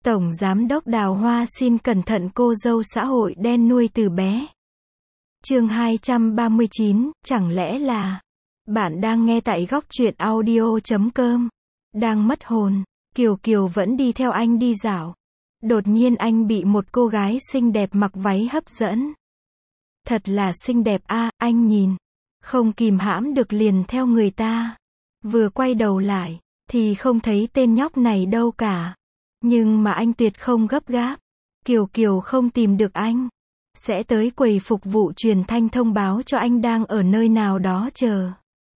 Tổng Giám đốc Đào Hoa xin cẩn thận cô dâu xã hội đen nuôi từ bé. Chương 239, chẳng lẽ là... Bạn đang nghe tại góc truyện audio.com. Đang mất hồn, Kiều Kiều vẫn đi theo anh đi dạo. Đột nhiên anh bị một cô gái xinh đẹp mặc váy hấp dẫn. Thật là xinh đẹp a, anh nhìn. Không kìm hãm được liền theo người ta. Vừa quay đầu lại, thì không thấy tên nhóc này đâu cả. Nhưng mà anh tuyệt không gấp gáp. Kiều Kiều không tìm được anh. Sẽ tới quầy phục vụ truyền thanh thông báo cho anh đang ở nơi nào đó chờ.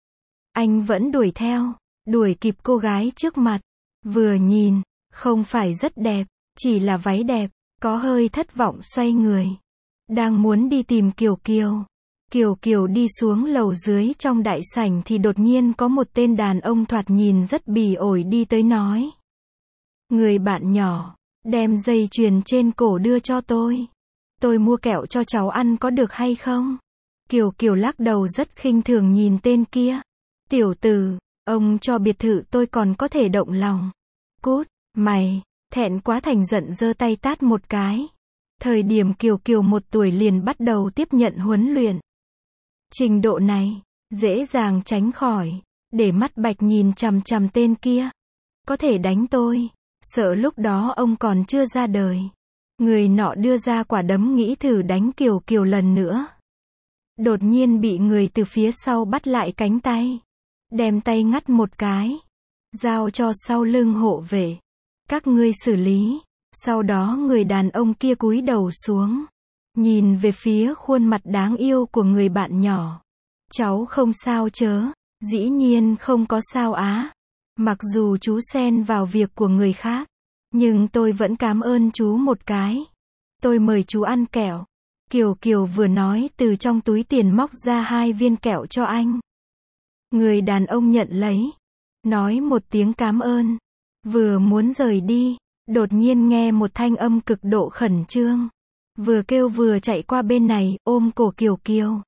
Anh vẫn đuổi theo, đuổi kịp cô gái trước mặt. Vừa nhìn, không phải rất đẹp, chỉ là váy đẹp, có hơi thất vọng xoay người. Đang muốn đi tìm Kiều Kiều. Kiều Kiều đi xuống lầu dưới trong đại sảnh thì đột nhiên có một tên đàn ông thoạt nhìn rất bỉ ổi đi tới nói. Người bạn nhỏ, đem dây chuyền trên cổ đưa cho tôi. Tôi mua kẹo cho cháu ăn có được hay không? Kiều Kiều lắc đầu rất khinh thường nhìn tên kia. Tiểu tử, ông cho biệt thự tôi còn có thể động lòng. Cút, mày, thẹn quá thành giận giơ tay tát một cái. Thời điểm Kiều Kiều 1 tuổi liền bắt đầu tiếp nhận huấn luyện. Trình độ này, dễ dàng tránh khỏi, để mắt bạch nhìn chằm chằm tên kia. Có thể đánh tôi, sợ lúc đó ông còn chưa ra đời. Người nọ đưa ra quả đấm nghĩ thử đánh Kiều Kiều lần nữa. Đột nhiên bị người từ phía sau bắt lại cánh tay. Đem tay ngắt một cái. Giao cho sau lưng hộ vệ. Các ngươi xử lý. Sau đó người đàn ông kia cúi đầu xuống. Nhìn về phía khuôn mặt đáng yêu của người bạn nhỏ. Cháu không sao chớ. Dĩ nhiên không có sao á. Mặc dù chú xen vào việc của người khác. Nhưng tôi vẫn cảm ơn chú một cái. Tôi mời chú ăn kẹo. Kiều Kiều vừa nói từ trong túi tiền móc ra 2 viên kẹo cho anh. Người đàn ông nhận lấy. Nói một tiếng cảm ơn. Vừa muốn rời đi. Đột nhiên nghe một thanh âm cực độ khẩn trương. Vừa kêu vừa chạy qua bên này, ôm cổ Kiều Kiều.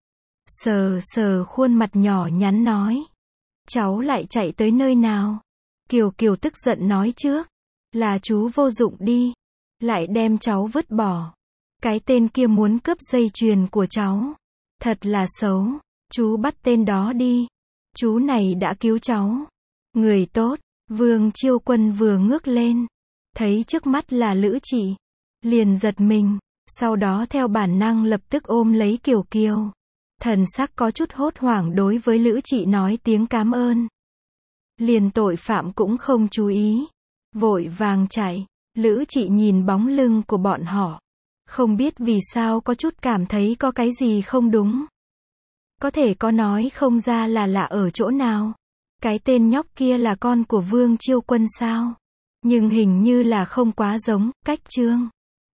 Sờ sờ khuôn mặt nhỏ nhắn nói. Cháu lại chạy tới nơi nào? Kiều Kiều tức giận nói trước. Là chú vô dụng đi. Lại đem cháu vứt bỏ. Cái tên kia muốn cướp dây chuyền của cháu. Thật là xấu. Chú bắt tên đó đi. Chú này đã cứu cháu. Người tốt. Vương Chiêu Quân vừa ngước lên. Thấy trước mắt là Lữ Trị. Liền giật mình. Sau đó theo bản năng lập tức ôm lấy Kiều Kiều. Thần sắc có chút hốt hoảng đối với Lữ Trị nói tiếng cảm ơn. Liền tội phạm cũng không chú ý. Vội vàng chạy. Lữ Trị nhìn bóng lưng của bọn họ. Không biết vì sao có chút cảm thấy có cái gì không đúng. Có thể có nói không ra là lạ ở chỗ nào. Cái tên nhóc kia là con của Vương Chiêu Quân sao? Nhưng hình như là không quá giống, cách Trương